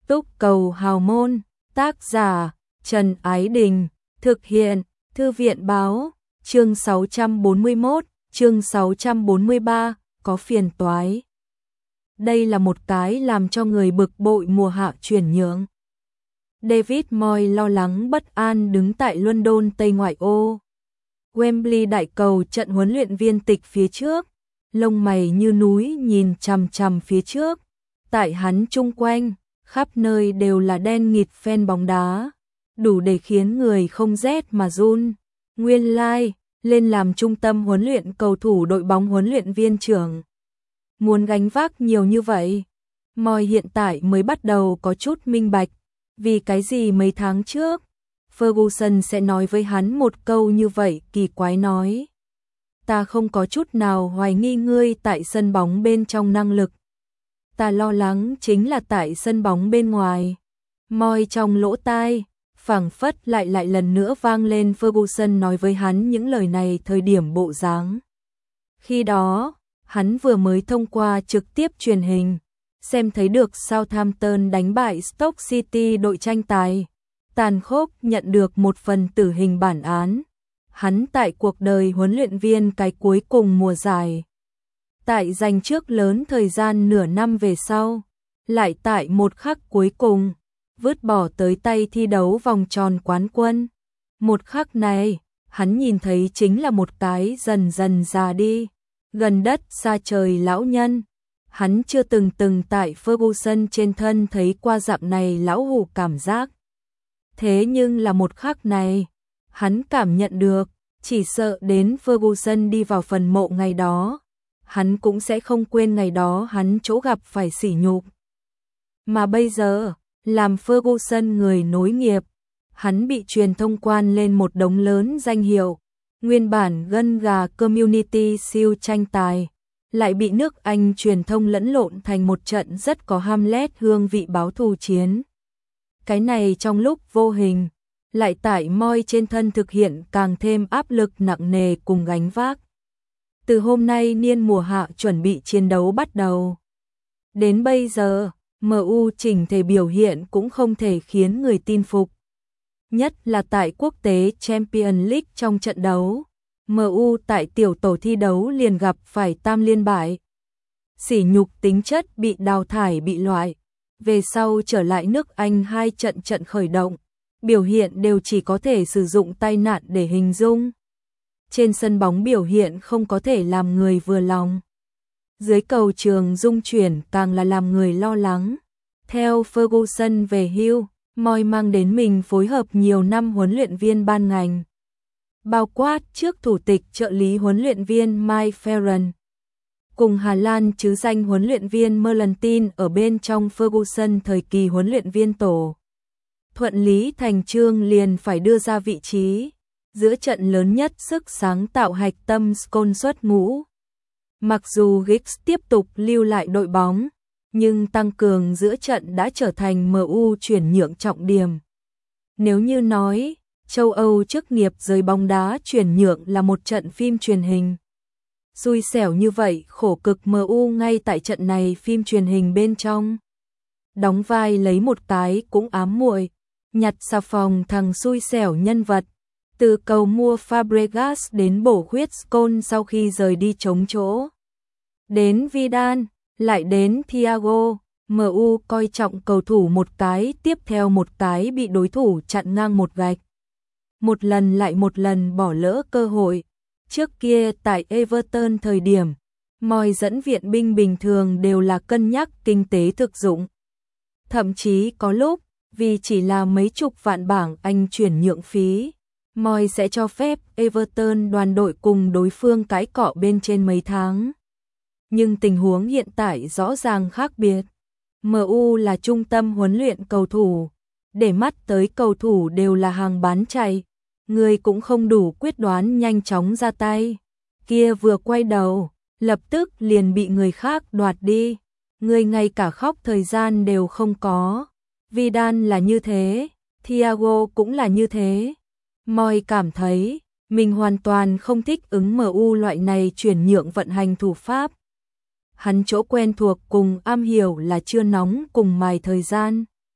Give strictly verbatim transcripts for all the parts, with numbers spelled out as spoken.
Túc Cầu Hào Môn, tác giả Trần Ái Đình, thực hiện Thư viện Báo, chương sáu trăm bốn mươi mốt, chương sáu trăm bốn mươi ba, có phiền toái. Đây là một cái làm cho người bực bội mùa hạ chuyển nhượng. David Moyes lo lắng bất an đứng tại London Tây ngoại ô. Wembley đại cầu trận huấn luyện viên tịch phía trước, lông mày như núi nhìn chằm chằm phía trước. Tại hắn chung quanh, khắp nơi đều là đen nghịt fan bóng đá, đủ để khiến người không rét mà run. Nguyên lai, like, lên làm trung tâm huấn luyện cầu thủ đội bóng huấn luyện viên trưởng. Muốn gánh vác nhiều như vậy, Moyes hiện tại mới bắt đầu có chút minh bạch, vì cái gì mấy tháng trước, Ferguson sẽ nói với hắn một câu như vậy kỳ quái nói. Ta không có chút nào hoài nghi ngươi tại sân bóng bên trong năng lực. Ta lo lắng chính là tại sân bóng bên ngoài. Moyes trong lỗ tai, phảng phất lại lại lần nữa vang lên Ferguson nói với hắn những lời này thời điểm bộ dáng. Khi đó, hắn vừa mới thông qua trực tiếp truyền hình, xem thấy được Southampton đánh bại Stoke City đội tranh tài, tàn khốc nhận được một phần tử hình bản án. Hắn tại cuộc đời huấn luyện viên cái cuối cùng mùa giải, tại giành trước lớn thời gian nửa năm về sau, lại tại một khắc cuối cùng, vứt bỏ tới tay thi đấu vòng tròn quán quân. Một khắc này, hắn nhìn thấy chính là một cái dần dần già đi, gần đất xa trời lão nhân. Hắn chưa từng từng tại Ferguson trên thân thấy qua dạng này lão hủ cảm giác. Thế nhưng là một khắc này, hắn cảm nhận được, chỉ sợ đến Ferguson đi vào phần mộ ngày đó, hắn cũng sẽ không quên ngày đó hắn chỗ gặp phải sỉ nhục. Mà bây giờ, làm Ferguson người nối nghiệp, hắn bị truyền thông quan lên một đống lớn danh hiệu, nguyên bản gân gà Community Shield tranh tài, lại bị nước Anh truyền thông lẫn lộn thành một trận rất có Hamlet hương vị báo thù chiến. Cái này trong lúc vô hình, lại tại Moyes trên thân thực hiện càng thêm áp lực nặng nề cùng gánh vác. Từ hôm nay niên mùa hạ chuẩn bị chiến đấu bắt đầu. Đến bây giờ, em u chỉnh thể biểu hiện cũng không thể khiến người tin phục. Nhất là tại quốc tế Champions League trong trận đấu, em u tại tiểu tổ thi đấu liền gặp phải tam liên bại. Sỉ nhục tính chất bị đào thải bị loại. Về sau trở lại nước Anh hai trận trận khởi động, biểu hiện đều chỉ có thể sử dụng tai nạn để hình dung. Trên sân bóng biểu hiện không có thể làm người vừa lòng. Dưới cầu trường dung chuyển càng là làm người lo lắng. Theo Ferguson về hưu, Moyes mang đến mình phối hợp nhiều năm huấn luyện viên ban ngành, bao quát trước thủ tịch trợ lý huấn luyện viên Mike Farran, cùng Hà Lan chứ danh huấn luyện viên Merlantin ở bên trong Ferguson thời kỳ huấn luyện viên tổ. Thuận lý thành chương liền phải đưa ra vị trí giữa trận lớn nhất sức sáng tạo hạch tâm Scholes xuất ngũ. Mặc dù Giggs tiếp tục lưu lại đội bóng, nhưng tăng cường giữa trận đã trở thành em u chuyển nhượng trọng điểm. Nếu như nói, châu Âu chức nghiệp giới bóng đá chuyển nhượng là một trận phim truyền hình. Xui xẻo như vậy khổ cực em u ngay tại trận này phim truyền hình bên trong. Đóng vai lấy một cái cũng ám muội, nhặt xà phòng thằng xui xẻo nhân vật. Từ cầu mua Fabregas đến bổ khuyết Scholes sau khi rời đi trống chỗ. Đến Vidal, lại đến Thiago, em u coi trọng cầu thủ một cái tiếp theo một cái bị đối thủ chặn ngang một gạch. Một lần lại một lần bỏ lỡ cơ hội. Trước kia tại Everton thời điểm, Moyes dẫn viện binh bình thường đều là cân nhắc kinh tế thực dụng. Thậm chí có lúc, vì chỉ là mấy chục vạn bảng Anh chuyển nhượng phí, Moyes sẽ cho phép Everton đoàn đội cùng đối phương cãi cọ bên trên mấy tháng. Nhưng tình huống hiện tại rõ ràng khác biệt. em u là trung tâm huấn luyện cầu thủ, để mắt tới cầu thủ đều là hàng bán chạy, người cũng không đủ quyết đoán nhanh chóng ra tay. Kia vừa quay đầu, lập tức liền bị người khác đoạt đi, người ngay cả khóc thời gian đều không có. Vidal là như thế, Thiago cũng là như thế. Moyes cảm thấy mình hoàn toàn không thích ứng em u loại này chuyển nhượng vận hành thủ pháp. Hắn chỗ quen thuộc cùng am hiểu là chưa nóng cùng mài thời gian.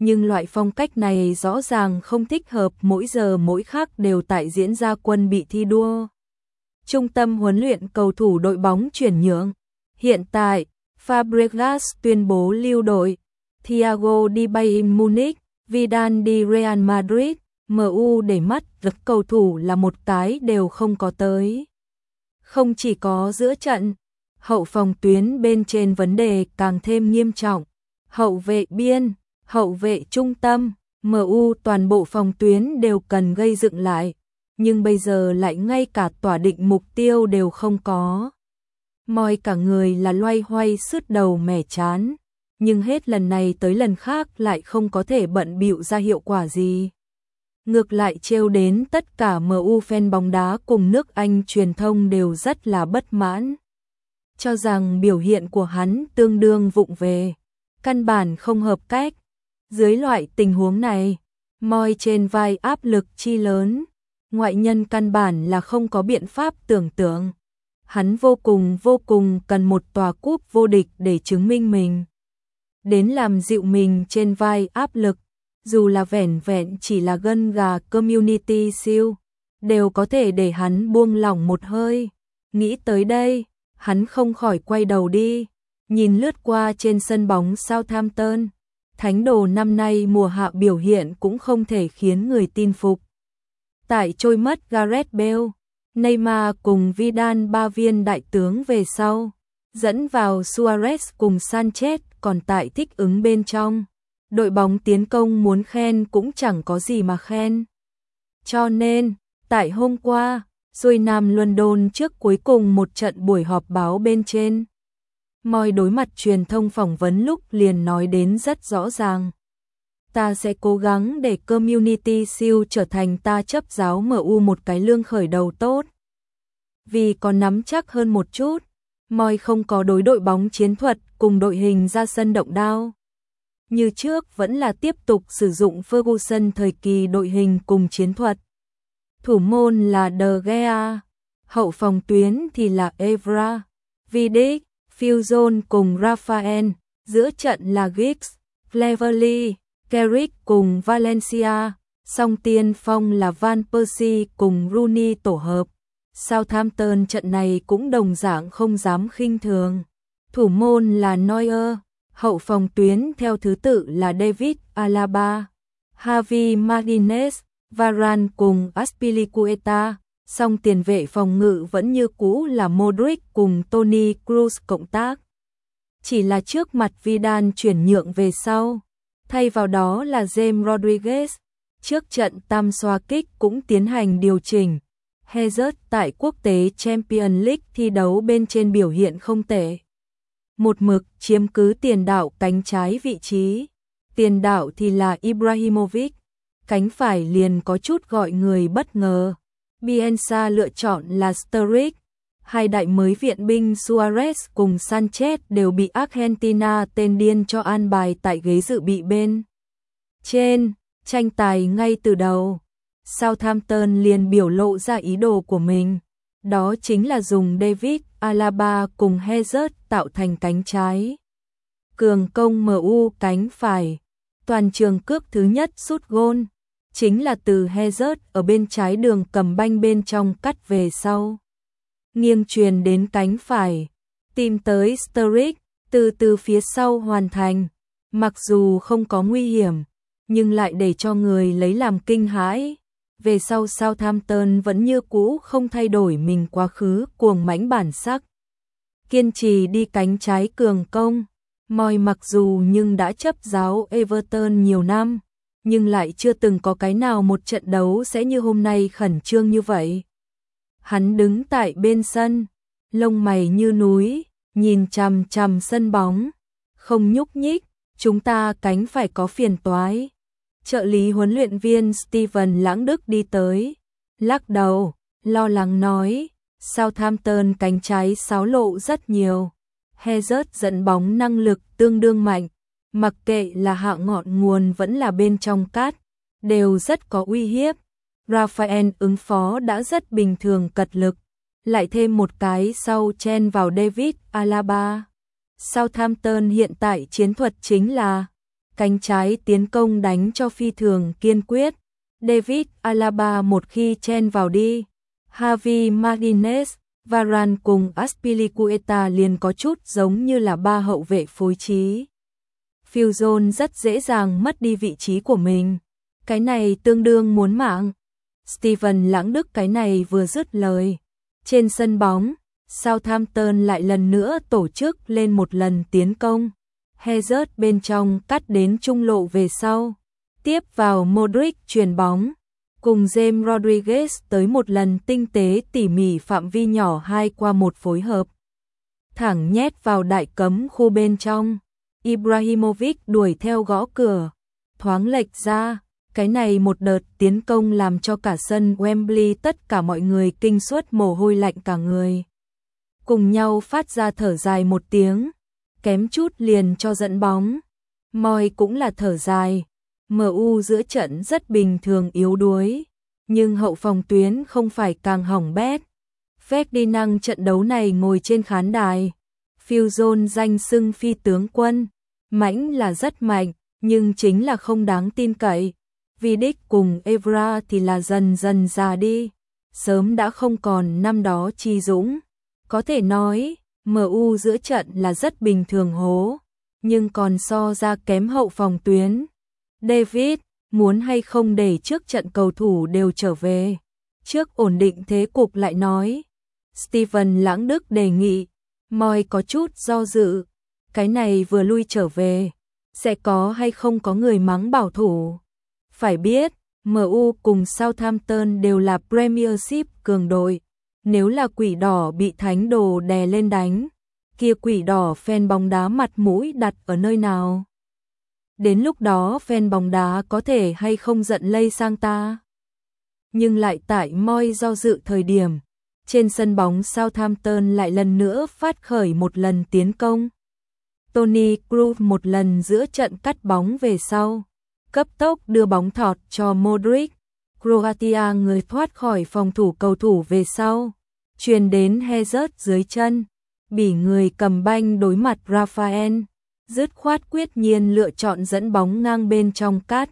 nhưng loại phong cách này rõ ràng không thích hợp, mỗi giờ mỗi khắc đều tại diễn ra quân bị thi đua. Trung tâm huấn luyện cầu thủ đội bóng chuyển nhượng. Hiện tại, Fabregas tuyên bố lưu đội, Thiago đi Bayern Munich, Vidal đi Real Madrid, em u để mắt rất cầu thủ là một cái đều không có tới. Không chỉ có giữa trận, hậu phòng tuyến bên trên vấn đề càng thêm nghiêm trọng. Hậu vệ biên, hậu vệ trung tâm, em u toàn bộ phòng tuyến đều cần gây dựng lại, nhưng bây giờ lại ngay cả tỏa định mục tiêu đều không có. Moi cả người là loay hoay sứt đầu mẻ chán, nhưng hết lần này tới lần khác lại không có thể bận bịu ra hiệu quả gì. Ngược lại trêu đến tất cả em u fan bóng đá cùng nước Anh truyền thông đều rất là bất mãn, cho rằng biểu hiện của hắn tương đương vụng về, căn bản không hợp cách. Dưới loại tình huống này, Moi trên vai áp lực chi lớn, ngoại nhân căn bản là không có biện pháp tưởng tượng. Hắn vô cùng vô cùng cần một tòa cúp vô địch để chứng minh mình, đến làm dịu mình trên vai áp lực, dù là vẻn vẹn chỉ là gân gà Community Shield, đều có thể để hắn buông lỏng một hơi. Nghĩ tới đây, hắn không khỏi quay đầu đi, nhìn lướt qua trên sân bóng Southampton. Thánh đồ năm nay mùa hạ biểu hiện cũng không thể khiến người tin phục. Tại trôi mất Gareth Bale, Neymar cùng Vidal ba viên đại tướng về sau, dẫn vào Suarez cùng Sanchez còn tại thích ứng bên trong. Đội bóng tiến công muốn khen cũng chẳng có gì mà khen. Cho nên, tại hôm qua, xuôi Nam London trước cuối cùng một trận buổi họp báo bên trên, Moi đối mặt truyền thông phỏng vấn lúc liền nói đến rất rõ ràng. Ta sẽ cố gắng để Community Shield trở thành ta chấp giáo em u một cái lương khởi đầu tốt. Vì có nắm chắc hơn một chút, Moi không có đối đội bóng chiến thuật cùng đội hình ra sân động đao. Như trước vẫn là tiếp tục sử dụng Ferguson thời kỳ đội hình cùng chiến thuật. Thủ môn là De Gea, hậu phòng tuyến thì là Evra, Vidic, Phil Jones cùng Rafael, giữa trận là Giggs, Cleverley, Carrick cùng Valencia, song tiên phong là Van Persie cùng Rooney tổ hợp. Southampton trận này cũng đồng dạng không dám khinh thường. Thủ môn là Neuer, hậu phòng tuyến theo thứ tự là David Alaba, Javi Martinez, Varane cùng Azpilicueta, song tiền vệ phòng ngự vẫn như cũ là Modric cùng Toni Kroos cộng tác. Chỉ là trước mặt Vidal chuyển nhượng về sau, thay vào đó là James Rodriguez. Trước trận tam xoa kích cũng tiến hành điều chỉnh. Hazard tại quốc tế Champions League thi đấu bên trên biểu hiện không tệ, một mực chiếm cứ tiền đạo cánh trái vị trí. Tiền đạo thì là Ibrahimovic, cánh phải liền có chút gọi người bất ngờ. Bielsa lựa chọn là Sturridge. Hai đại mới viện binh Suarez cùng Sanchez đều bị Argentina tên điên cho an bài tại ghế dự bị bên trên. Tranh tài ngay từ đầu, Southampton liền biểu lộ ra ý đồ của mình, đó chính là dùng David Alaba cùng Hazard tạo thành cánh trái, cường công em u cánh phải. Toàn trường cướp thứ nhất sút gôn chính là từ Hazard ở bên trái đường cầm banh bên trong cắt về sau, nghiêng truyền đến cánh phải, tìm tới Sturridge, từ từ phía sau hoàn thành. Mặc dù không có nguy hiểm, nhưng lại để cho người lấy làm kinh hãi. Về sau Southampton vẫn như cũ không thay đổi mình quá khứ cuồng mãnh bản sắc, kiên trì đi cánh trái cường công. Moi mặc dù nhưng đã chấp giáo Everton nhiều năm, nhưng lại chưa từng có cái nào một trận đấu sẽ như hôm nay khẩn trương như vậy. Hắn đứng tại bên sân, lông mày như núi, nhìn chằm chằm sân bóng, không nhúc nhích. Chúng ta cánh phải có phiền toái. Trợ lý huấn luyện viên Steven Lãng Đức đi tới, lắc đầu, lo lắng nói, Southampton cánh trái xáo lộ rất nhiều. Hazard dẫn bóng năng lực tương đương mạnh, mặc kệ là hạ ngọn nguồn vẫn là bên trong cát, đều rất có uy hiếp. Rafael ứng phó đã rất bình thường cật lực, lại thêm một cái sau chen vào David Alaba. Southampton hiện tại chiến thuật chính là Cánh trái tiến công đánh cho phi thường kiên quyết. David Alaba một khi chen vào đi, Javi Martinez, Varane cùng Azpilicueta liền có chút giống như là ba hậu vệ phối trí. Phil Jones rất dễ dàng mất đi vị trí của mình. Cái này tương đương muốn mạng. Steven Lãng Đức cái này vừa dứt lời. Trên sân bóng, Southampton lại lần nữa tổ chức lên một lần tiến công. Hazard bên trong cắt đến trung lộ về sau. Tiếp vào Modric chuyền bóng. Cùng James Rodriguez tới một lần tinh tế tỉ mỉ phạm vi nhỏ hai qua một phối hợp. Thẳng nhét vào đại cấm khu bên trong. Ibrahimovic đuổi theo gõ cửa. Thoáng lệch ra. Cái này một đợt tiến công làm cho cả sân Wembley tất cả mọi người kinh suất mồ hôi lạnh cả người. Cùng nhau phát ra thở dài một tiếng. Kém chút liền cho dẫn bóng. Moi cũng là thở dài. em u giữa trận rất bình thường yếu đuối. Nhưng hậu phòng tuyến không phải càng hỏng bét. Ferdinand trận đấu này ngồi trên khán đài. Phil Jones danh xưng phi tướng quân. Mãnh là rất mạnh, nhưng chính là không đáng tin cậy. Vidic cùng Evra thì là dần dần già đi. Sớm đã không còn năm đó chi dũng. Có thể nói, em u giữa trận là rất bình thường hố. Nhưng còn so ra kém hậu phòng tuyến. David, muốn hay không để trước trận cầu thủ đều trở về. Trước ổn định thế cục lại nói. Steven Lãng Đức đề nghị. Moi có chút do dự. Cái này vừa lui trở về. Sẽ có hay không có người mắng bảo thủ. Phải biết, em u cùng Southampton đều là Premiership cường đội. Nếu là quỷ đỏ bị thánh đồ đè lên đánh, kia quỷ đỏ fan bóng đá mặt mũi đặt ở nơi nào? Đến lúc đó fan bóng đá có thể hay không giận lây sang ta? Nhưng lại tại Moi do dự thời điểm, trên sân bóng Southampton lại lần nữa phát khởi một lần tiến công. Toni Kroos một lần giữa trận cắt bóng về sau, cấp tốc đưa bóng thọt cho Modric. Croatia người thoát khỏi phòng thủ cầu thủ về sau, truyền đến Hazard dưới chân, bị người cầm banh đối mặt Rafael, dứt khoát quyết nhiên lựa chọn dẫn bóng ngang bên trong cắt.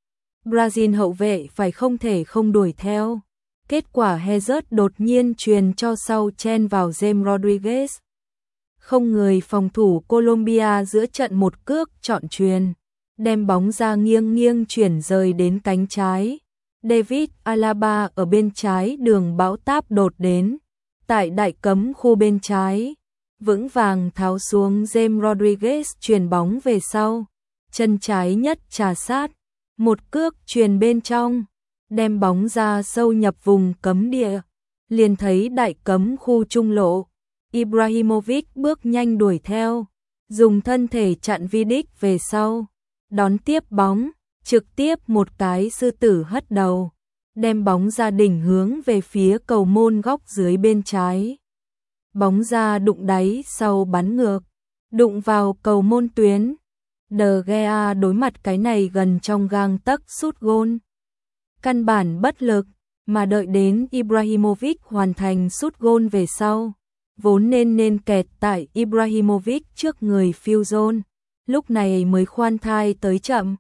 Brazil hậu vệ phải không thể không đuổi theo. Kết quả Hazard đột nhiên truyền cho sau chen vào James Rodriguez. Không người phòng thủ Colombia giữa trận một cước chọn truyền, đem bóng ra nghiêng nghiêng chuyển rời đến cánh trái. David Alaba ở bên trái đường bão táp đột đến, tại đại cấm khu bên trái, vững vàng tháo xuống James Rodriguez truyền bóng về sau, chân trái nhất trà sát, một cước truyền bên trong, đem bóng ra sâu nhập vùng cấm địa, liền thấy đại cấm khu trung lộ, Ibrahimovic bước nhanh đuổi theo, dùng thân thể chặn Vidic về sau, đón tiếp bóng, trực tiếp một cái sư tử hất đầu, đem bóng ra đỉnh hướng về phía cầu môn góc dưới bên trái. Bóng ra đụng đáy sau bắn ngược, đụng vào cầu môn tuyến. De Gea đối mặt cái này gần trong gang tấc sút gôn. Căn bản bất lực, mà đợi đến Ibrahimovic hoàn thành sút gôn về sau, vốn nên nên kẹt tại Ibrahimovic trước người Phil Jones, lúc này mới khoan thai tới chậm.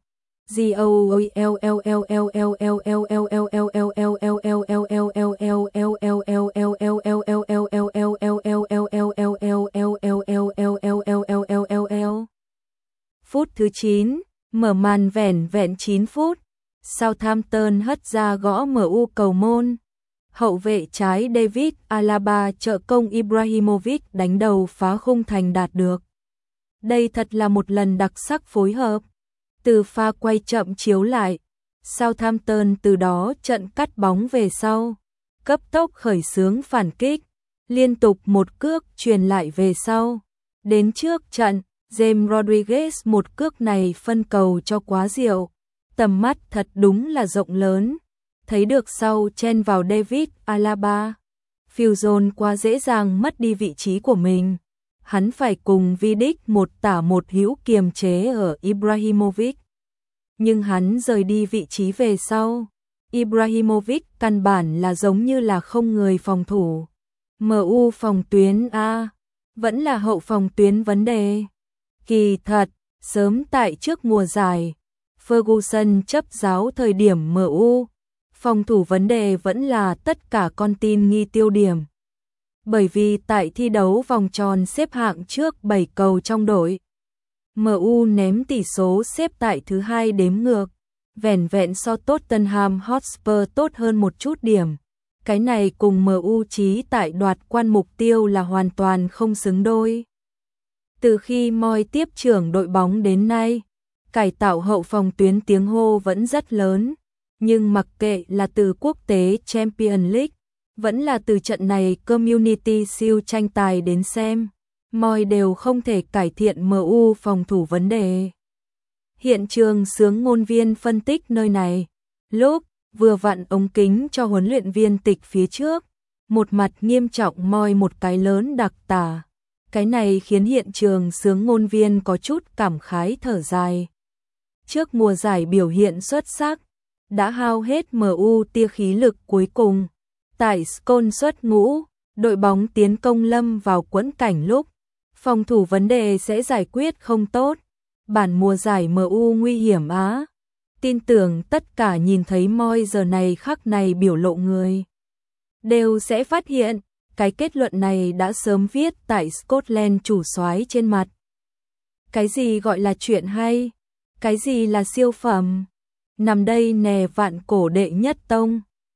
Phút thứ chín, mở màn vẻn vẹn chín phút, Southampton hất ra gõ em u cầu môn. Hậu vệ trái David Alaba trợ công Ibrahimovic đánh đầu phá khung thành đạt được. Đây thật là một lần đặc sắc phối hợp. Từ pha quay chậm chiếu lại, Southampton từ đó trận cắt bóng về sau, cấp tốc khởi xướng phản kích, liên tục một cước truyền lại về sau. Đến trước trận, James Rodriguez một cước này phân cầu cho quá diệu, tầm mắt thật đúng là rộng lớn, thấy được sau chen vào David Alaba. Phil Jones quá dễ dàng mất đi vị trí của mình. Hắn phải cùng Vidic một tả một hữu kiềm chế ở Ibrahimovic. Nhưng hắn rời đi vị trí về sau. Ibrahimovic căn bản là giống như là không người phòng thủ. em u phòng tuyến A, vẫn là hậu phòng tuyến vấn đề. Kỳ thật, Sớm tại trước mùa giải, Ferguson chấp giáo thời điểm em u, phòng thủ vấn đề vẫn là tất cả con tin nghi tiêu điểm. Bởi vì tại thi đấu vòng tròn xếp hạng trước bảy cầu trong đội, em u ném tỷ số xếp tại thứ hai đếm ngược, vẻn vẹn so Tottenham Hotspur tốt hơn một chút điểm. Cái này cùng em u chí tại đoạt quan mục tiêu là hoàn toàn không xứng đôi. Từ khi Moyes tiếp trưởng đội bóng đến nay, cải tạo hậu phòng tuyến tiếng hô vẫn rất lớn, nhưng mặc kệ là từ quốc tế Champions League, vẫn là từ trận này Community Shield tranh tài đến xem, Moyes đều không thể cải thiện em u phòng thủ vấn đề. Hiện trường sướng ngôn viên phân tích nơi này, lúc vừa vặn ống kính cho huấn luyện viên tịch phía trước, một mặt nghiêm trọng Moyes một cái lớn đặc tả. Cái này khiến hiện trường sướng ngôn viên có chút cảm khái thở dài. Trước mùa giải biểu hiện xuất sắc, đã hao hết em u tia khí lực cuối cùng. Tại Scholes xuất ngũ, đội bóng tiến công lâm vào quẫn cảnh lúc phòng thủ vấn đề sẽ giải quyết không tốt. Bản mùa giải em u nguy hiểm á. Tin tưởng tất cả nhìn thấy Moyes giờ này khắc này biểu lộ người đều sẽ phát hiện, cái kết luận này đã sớm viết tại Scotland chủ soái trên mặt. Cái gì gọi là chuyện hay? Cái gì là siêu phẩm? Nằm đây nè vạn cổ đệ nhất tông.